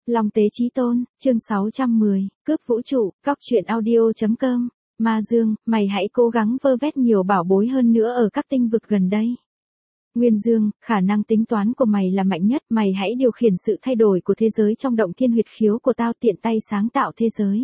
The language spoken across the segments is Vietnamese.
Long Tế Chí Tôn, chương 610, cướp vũ trụ, cóc truyện audio.com. Ma Dương, mày hãy cố gắng vơ vét nhiều bảo bối hơn nữa ở các tinh vực gần đây. Nguyên Dương, khả năng tính toán của mày là mạnh nhất, mày hãy điều khiển sự thay đổi của thế giới trong động thiên huyệt khiếu của tao, tiện tay sáng tạo thế giới.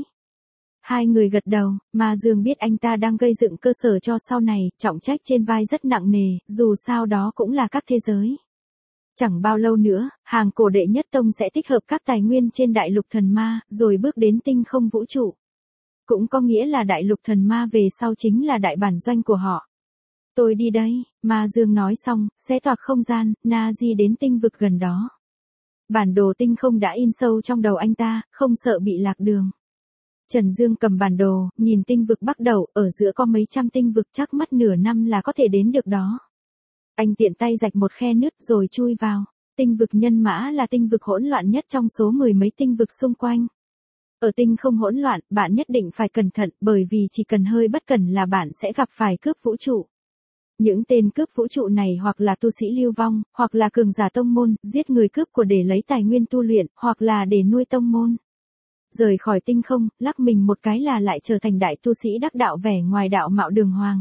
Hai người gật đầu, Ma Dương biết anh ta đang gây dựng cơ sở cho sau này, trọng trách trên vai rất nặng nề, dù sao đó cũng là các thế giới. Chẳng bao lâu nữa, hàng cổ đệ nhất tông sẽ tích hợp các tài nguyên trên đại lục thần ma, rồi bước đến tinh không vũ trụ. Cũng có nghĩa là đại lục thần ma về sau chính là đại bản doanh của họ. Tôi đi đây, Ma Dương nói xong, xé toạc không gian, na di đến tinh vực gần đó. Bản đồ tinh không đã in sâu trong đầu anh ta, không sợ bị lạc đường. Trần Dương cầm bản đồ, nhìn tinh vực Bắc Đầu, ở giữa có mấy trăm tinh vực, chắc mất nửa năm là có thể đến được đó. Anh tiện tay rạch một khe nứt rồi chui vào. Tinh vực Nhân Mã là tinh vực hỗn loạn nhất trong số mười mấy tinh vực xung quanh. Ở tinh không hỗn loạn, bạn nhất định phải cẩn thận, bởi vì chỉ cần hơi bất cẩn là bạn sẽ gặp phải cướp vũ trụ. Những tên cướp vũ trụ này hoặc là tu sĩ lưu vong, hoặc là cường giả tông môn, giết người cướp của để lấy tài nguyên tu luyện, hoặc là để nuôi tông môn. Rời khỏi tinh không, lắc mình một cái là lại trở thành đại tu sĩ đắc đạo, vẻ ngoài đạo mạo đường hoàng.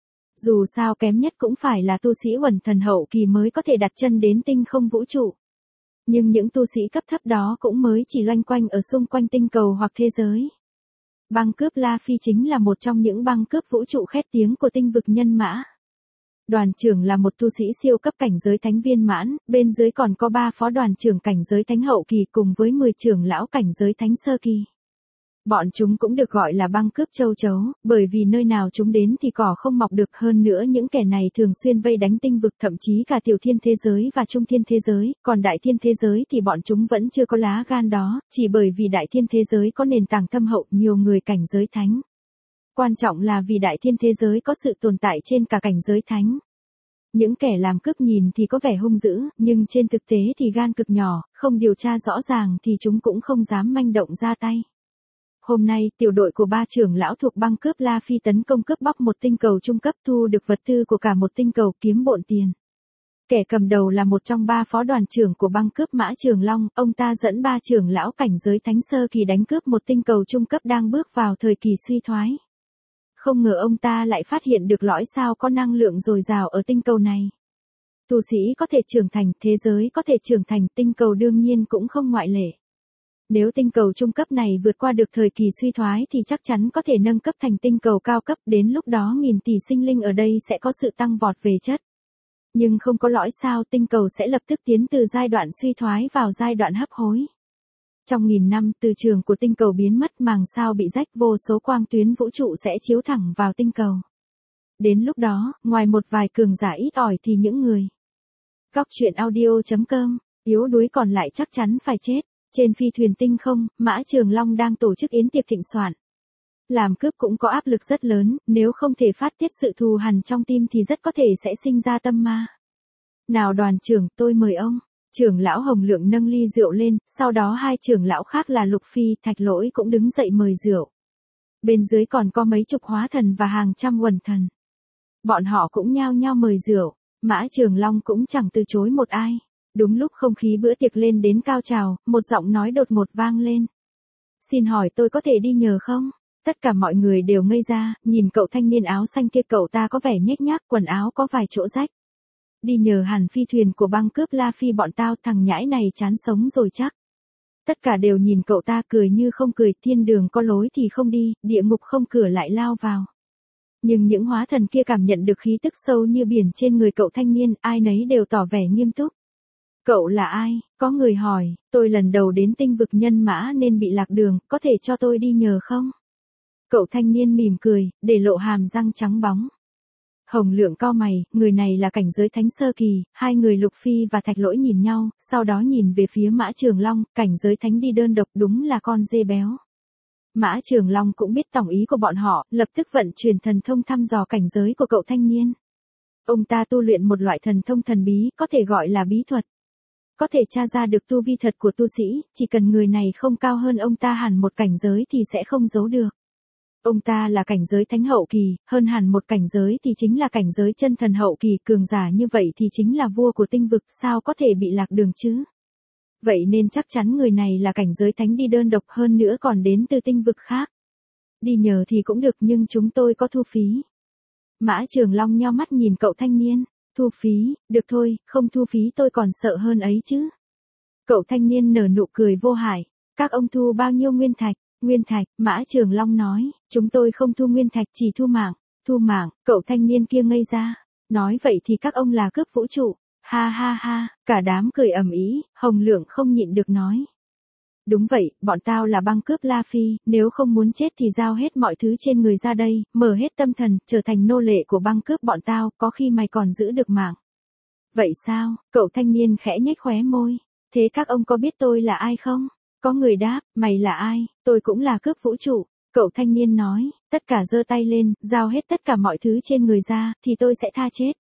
Dù sao kém nhất cũng phải là tu sĩ Uẩn Thần hậu kỳ mới có thể đặt chân đến tinh không vũ trụ. Nhưng những tu sĩ cấp thấp đó cũng mới chỉ loanh quanh ở xung quanh tinh cầu hoặc thế giới. Băng cướp La Phi chính là một trong những băng cướp vũ trụ khét tiếng của tinh vực Nhân Mã. Đoàn trưởng là một tu sĩ siêu cấp cảnh giới thánh viên mãn, bên dưới còn có 3 phó đoàn trưởng cảnh giới thánh hậu kỳ cùng với 10 trưởng lão cảnh giới thánh sơ kỳ. Bọn chúng cũng được gọi là băng cướp châu chấu, bởi vì nơi nào chúng đến thì cỏ không mọc được, hơn nữa những kẻ này thường xuyên vây đánh tinh vực, thậm chí cả tiểu thiên thế giới và trung thiên thế giới, còn đại thiên thế giới thì bọn chúng vẫn chưa có lá gan đó, chỉ bởi vì đại thiên thế giới có nền tảng thâm hậu, nhiều người cảnh giới thánh. Quan trọng là vì đại thiên thế giới có sự tồn tại trên cả cảnh giới thánh. Những kẻ làm cướp nhìn thì có vẻ hung dữ, nhưng trên thực tế thì gan cực nhỏ, không điều tra rõ ràng thì chúng cũng không dám manh động ra tay. Hôm nay, tiểu đội của 3 trưởng lão thuộc băng cướp La Phi tấn công cướp bóc một tinh cầu trung cấp, thu được vật tư của cả một tinh cầu, kiếm bộn tiền. Kẻ cầm đầu là một trong 3 phó đoàn trưởng của băng cướp Mã Trường Long, ông ta dẫn 3 trưởng lão cảnh giới thánh sơ kỳ đánh cướp một tinh cầu trung cấp đang bước vào thời kỳ suy thoái. Không ngờ ông ta lại phát hiện được lõi sao có năng lượng dồi dào ở tinh cầu này. Tu sĩ có thể trưởng thành, thế giới có thể trưởng thành, tinh cầu đương nhiên cũng không ngoại lệ. Nếu tinh cầu trung cấp này vượt qua được thời kỳ suy thoái thì chắc chắn có thể nâng cấp thành tinh cầu cao cấp, đến lúc đó nghìn tỷ sinh linh ở đây sẽ có sự tăng vọt về chất. Nhưng không có lõi sao, tinh cầu sẽ lập tức tiến từ giai đoạn suy thoái vào giai đoạn hấp hối. Trong nghìn năm, từ trường của tinh cầu biến mất, màng sao bị rách, vô số quang tuyến vũ trụ sẽ chiếu thẳng vào tinh cầu. Đến lúc đó, ngoài một vài cường giả ít ỏi thì những người cóc truyện audio.com yếu đuối còn lại chắc chắn phải chết. Trên phi thuyền tinh không, Mã Trường Long đang tổ chức yến tiệc thịnh soạn. Làm cướp cũng có áp lực rất lớn, nếu không thể phát tiết sự thù hằn trong tim thì rất có thể sẽ sinh ra tâm ma. Nào đoàn trưởng, tôi mời ông. Trưởng lão Hồng Lượng nâng ly rượu lên, sau đó 2 trưởng lão khác là Lục Phi, Thạch Lỗi cũng đứng dậy mời rượu. Bên dưới còn có mấy chục hóa thần và hàng trăm Uẩn Thần. Bọn họ cũng nhao nhao mời rượu, Mã Trường Long cũng chẳng từ chối một ai. Đúng lúc không khí bữa tiệc lên đến cao trào, một giọng nói đột ngột vang lên. Xin hỏi tôi có thể đi nhờ không? Tất cả mọi người đều ngây ra, nhìn cậu thanh niên áo xanh kia, cậu ta có vẻ nhếch nhác, quần áo có vài chỗ rách. Đi nhờ hẳn phi thuyền của băng cướp La Phi bọn tao, thằng nhãi này chán sống rồi chắc. Tất cả đều nhìn cậu ta cười như không cười, thiên đường có lối thì không đi, địa ngục không cửa lại lao vào. Nhưng những hóa thần kia cảm nhận được khí tức sâu như biển trên người cậu thanh niên, ai nấy đều tỏ vẻ nghiêm túc. Cậu là ai? Có người hỏi, tôi lần đầu đến tinh vực Nhân Mã nên bị lạc đường, có thể cho tôi đi nhờ không? Cậu thanh niên mỉm cười, để lộ hàm răng trắng bóng. Hồng Lượng cau mày, người này là cảnh giới thánh sơ kỳ, 2 người Lục Phi và Thạch Lỗi nhìn nhau, sau đó nhìn về phía Mã Trường Long, cảnh giới thánh đi đơn độc, đúng là con dê béo. Mã Trường Long cũng biết tổng ý của bọn họ, lập tức vận chuyển thần thông thăm dò cảnh giới của cậu thanh niên. Ông ta tu luyện một loại thần thông thần bí, có thể gọi là bí thuật. Có thể tra ra được tu vi thật của tu sĩ, chỉ cần người này không cao hơn ông ta hẳn một cảnh giới thì sẽ không giấu được. Ông ta là cảnh giới thánh hậu kỳ, hơn hẳn một cảnh giới thì chính là cảnh giới chân thần hậu kỳ, cường giả như vậy thì chính là vua của tinh vực, sao có thể bị lạc đường chứ? Vậy nên chắc chắn người này là cảnh giới thánh đi đơn độc, hơn nữa còn đến từ tinh vực khác. Đi nhờ thì cũng được nhưng chúng tôi có thu phí. Mã Trường Long nheo mắt nhìn cậu thanh niên. Thu phí, được thôi, không thu phí tôi còn sợ hơn ấy chứ. Cậu thanh niên nở nụ cười vô hại. Các ông thu bao nhiêu nguyên thạch? Nguyên thạch, Mã Trường Long nói, chúng tôi không thu nguyên thạch, chỉ thu mạng. Thu mạng, cậu thanh niên kia ngây ra. Nói vậy thì các ông là cướp vũ trụ. Ha ha ha, cả đám cười ầm ĩ. Hồng Lượng không nhịn được nói. Đúng vậy, bọn tao là băng cướp La Phi, nếu không muốn chết thì giao hết mọi thứ trên người ra đây, mở hết tâm thần, trở thành nô lệ của băng cướp bọn tao, có khi mày còn giữ được mạng. Vậy sao? Cậu thanh niên khẽ nhếch khóe môi. Thế các ông có biết tôi là ai không? Có người đáp, mày là ai? Tôi cũng là cướp vũ trụ. Cậu thanh niên nói, tất cả giơ tay lên, giao hết tất cả mọi thứ trên người ra, thì tôi sẽ tha chết.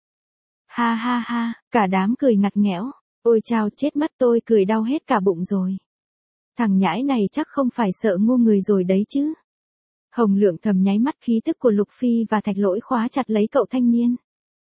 Ha ha ha, cả đám cười ngặt nghẽo. Ôi chao, chết mất, tôi cười đau hết cả bụng rồi. Thằng nhãi này chắc không phải sợ ngu người rồi đấy chứ. Hồng Lượng thầm nháy mắt, khí tức của Lục Phi và Thạch Lỗi khóa chặt lấy cậu thanh niên.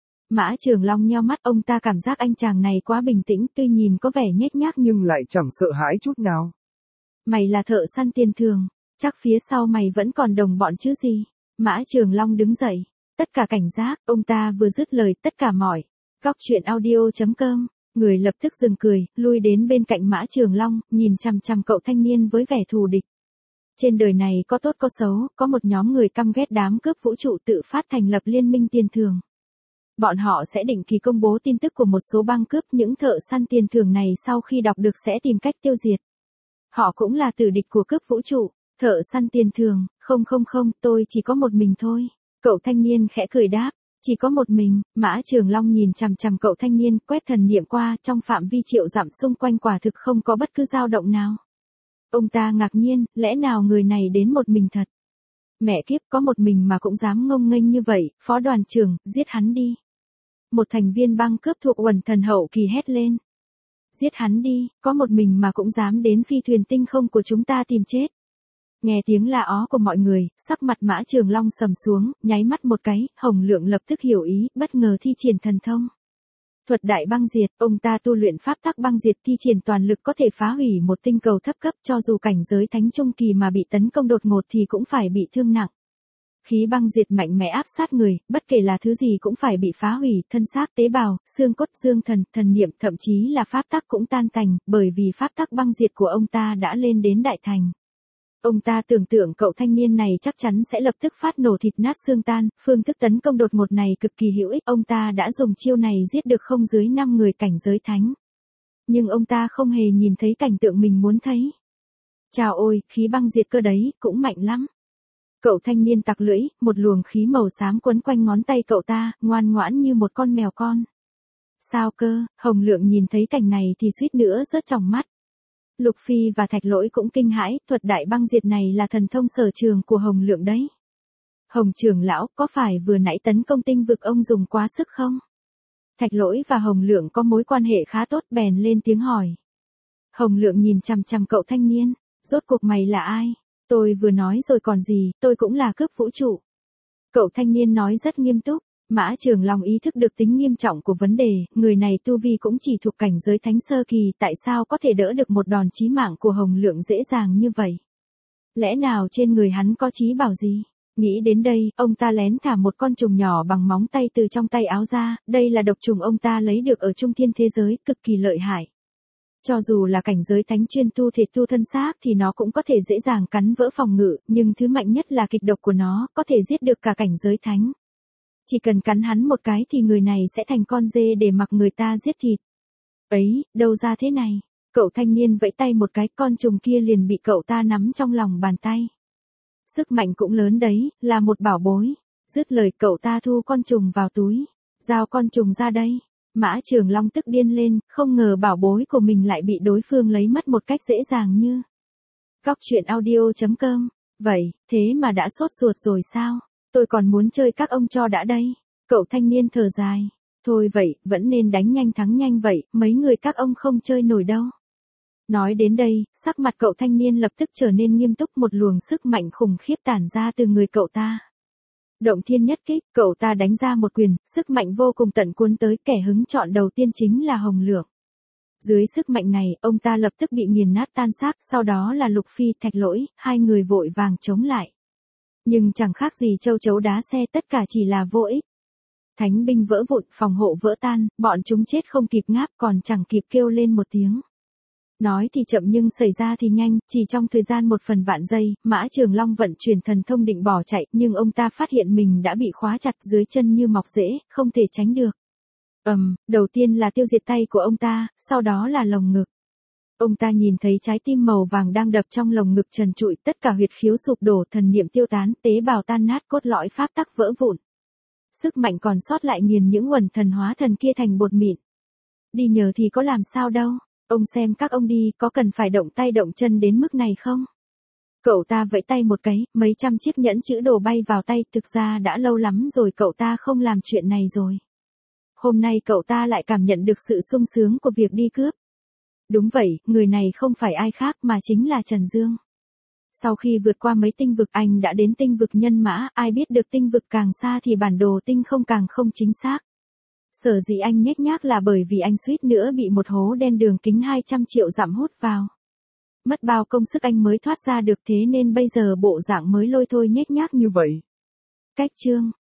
Mã Trường Long nheo mắt, ông ta cảm giác anh chàng này quá bình tĩnh, tuy nhìn có vẻ nhếch nhác nhưng lại chẳng sợ hãi chút nào. Mày là thợ săn tiền thường, chắc phía sau mày vẫn còn đồng bọn chứ gì. Mã Trường Long đứng dậy, tất cả cảnh giác, ông ta vừa dứt lời tất cả mọi. Góc truyện audio.com, người lập tức dừng cười, lui đến bên cạnh Mã Trường Long, nhìn chằm chằm cậu thanh niên với vẻ thù địch. Trên đời này có tốt có xấu, có một nhóm người căm ghét đám cướp vũ trụ tự phát thành lập liên minh tiền thường. Bọn họ sẽ định kỳ công bố tin tức của một số băng cướp, những thợ săn tiền thường này sau khi đọc được sẽ tìm cách tiêu diệt. Họ cũng là tử địch của cướp vũ trụ. Thợ săn tiền thường, không, tôi chỉ có một mình thôi. Cậu thanh niên khẽ cười đáp, chỉ có một mình. Mã Trường Long nhìn chằm chằm cậu thanh niên, quét thần niệm qua, trong phạm vi triệu dặm xung quanh quả thực không có bất cứ dao động nào. Ông ta ngạc nhiên, lẽ nào người này đến một mình thật? Mẹ kiếp, có một mình mà cũng dám ngông nghênh như vậy, phó đoàn trưởng, giết hắn đi. Một thành viên băng cướp thuộc Uẩn Thần hậu kỳ hét lên. Giết hắn đi, có một mình mà cũng dám đến phi thuyền tinh không của chúng ta tìm chết. Nghe tiếng la ó của mọi người, sắc mặt Mã Trường Long sầm xuống, nháy mắt một cái, Hồng Lượng lập tức hiểu ý, bất ngờ thi triển thần thông. Thuật đại băng diệt, ông ta tu luyện pháp tắc băng diệt, thi triển toàn lực có thể phá hủy một tinh cầu thấp cấp, cho dù cảnh giới thánh trung kỳ mà bị tấn công đột ngột thì cũng phải bị thương nặng. Khí băng diệt mạnh mẽ áp sát người, bất kể là thứ gì cũng phải bị phá hủy, thân xác, tế bào, xương cốt, dương thần, thần niệm, thậm chí là pháp tắc cũng tan tành, bởi vì pháp tắc băng diệt của ông ta đã lên đến đại thành. Ông ta tưởng tượng cậu thanh niên này chắc chắn sẽ lập tức phát nổ thịt nát xương tan, phương thức tấn công đột ngột này cực kỳ hữu ích, ông ta đã dùng chiêu này giết được không dưới 5 người cảnh giới thánh. Nhưng ông ta không hề nhìn thấy cảnh tượng mình muốn thấy. Chào ôi, khí băng diệt cơ đấy, cũng mạnh lắm. Cậu thanh niên tặc lưỡi, một luồng khí màu xám quấn quanh ngón tay cậu ta, ngoan ngoãn như một con mèo con. Sao cơ? Hồng Lượng nhìn thấy cảnh này thì suýt nữa rớt tròng mắt. Lục Phi và Thạch Lỗi cũng kinh hãi, thuật đại băng diệt này là thần thông sở trường của Hồng Lượng đấy. Hồng trưởng lão, có phải vừa nãy tấn công tinh vực ông dùng quá sức không? Thạch Lỗi và Hồng Lượng có mối quan hệ khá tốt, bèn lên tiếng hỏi. Hồng Lượng nhìn chằm chằm cậu thanh niên, rốt cuộc mày là ai? Tôi vừa nói rồi còn gì, tôi cũng là cướp vũ trụ. Cậu thanh niên nói rất nghiêm túc. Mã Trường Long ý thức được tính nghiêm trọng của vấn đề, người này tu vi cũng chỉ thuộc cảnh giới thánh sơ kỳ, tại sao có thể đỡ được một đòn chí mạng của Hồng Lượng dễ dàng như vậy? Lẽ nào trên người hắn có chí bảo gì? Nghĩ đến đây, ông ta lén thả một con trùng nhỏ bằng móng tay từ trong tay áo ra, đây là độc trùng ông ta lấy được ở trung thiên thế giới, cực kỳ lợi hại. Cho dù là cảnh giới thánh chuyên tu thể tu thân xác thì nó cũng có thể dễ dàng cắn vỡ phòng ngự, nhưng thứ mạnh nhất là kịch độc của nó, có thể giết được cả cảnh giới thánh. Chỉ cần cắn hắn một cái thì người này sẽ thành con dê để mặc người ta giết thịt. Ấy, đâu ra thế này? Cậu thanh niên vẫy tay một cái, con trùng kia liền bị cậu ta nắm trong lòng bàn tay. Sức mạnh cũng lớn đấy, là một bảo bối. Dứt lời cậu ta thu con trùng vào túi. Giao con trùng ra đây. Mã Trường Long tức điên lên, không ngờ bảo bối của mình lại bị đối phương lấy mất một cách dễ dàng như. Góc truyện audio.com. Vậy, thế mà đã sốt ruột rồi sao? Tôi còn muốn chơi các ông cho đã đây. Cậu thanh niên thở dài. Thôi vậy, vẫn nên đánh nhanh thắng nhanh vậy, mấy người các ông không chơi nổi đâu. Nói đến đây, sắc mặt cậu thanh niên lập tức trở nên nghiêm túc, một luồng sức mạnh khủng khiếp tản ra từ người cậu ta. Động thiên nhất kích, cậu ta đánh ra một quyền, sức mạnh vô cùng tận cuốn tới, kẻ hứng chọn đầu tiên chính là Hồng Lượng. Dưới sức mạnh này, ông ta lập tức bị nghiền nát tan xác, sau đó là Lục Phi, Thạch Lỗi, hai người vội vàng chống lại. Nhưng chẳng khác gì châu chấu đá xe, tất cả chỉ là vô ích. Thánh binh vỡ vụn, phòng hộ vỡ tan, bọn chúng chết không kịp ngáp, còn chẳng kịp kêu lên một tiếng. Nói thì chậm nhưng xảy ra thì nhanh, chỉ trong thời gian 1/1000 giây, Mã Trường Long vận chuyển thần thông định bỏ chạy, nhưng ông ta phát hiện mình đã bị khóa chặt dưới chân như mọc rễ, không thể tránh được. Đầu tiên là tiêu diệt tay của ông ta, sau đó là lồng ngực. Ông ta nhìn thấy trái tim màu vàng đang đập trong lồng ngực trần trụi, tất cả huyệt khiếu sụp đổ, thần niệm tiêu tán, tế bào tan nát, cốt lõi pháp tắc vỡ vụn. Sức mạnh còn sót lại nghiền những uẩn thần hóa thần kia thành bột mịn. Đi nhờ thì có làm sao đâu, ông xem các ông đi, có cần phải động tay động chân đến mức này không? Cậu ta vẫy tay một cái, mấy trăm chiếc nhẫn chữ đồ bay vào tay, thực ra đã lâu lắm rồi cậu ta không làm chuyện này rồi. Hôm nay cậu ta lại cảm nhận được sự sung sướng của việc đi cướp. Đúng vậy, người này không phải ai khác mà chính là Trần Dương. Sau khi vượt qua mấy tinh vực, anh đã đến tinh vực nhân mã, ai biết được tinh vực càng xa thì bản đồ tinh không càng không chính xác. Sở dĩ anh nhếch nhác là bởi vì anh suýt nữa bị một hố đen đường kính 200 triệu dặm hút vào. Mất bao công sức anh mới thoát ra được, thế nên bây giờ bộ dạng mới lôi thôi nhếch nhác như vậy. Cách chương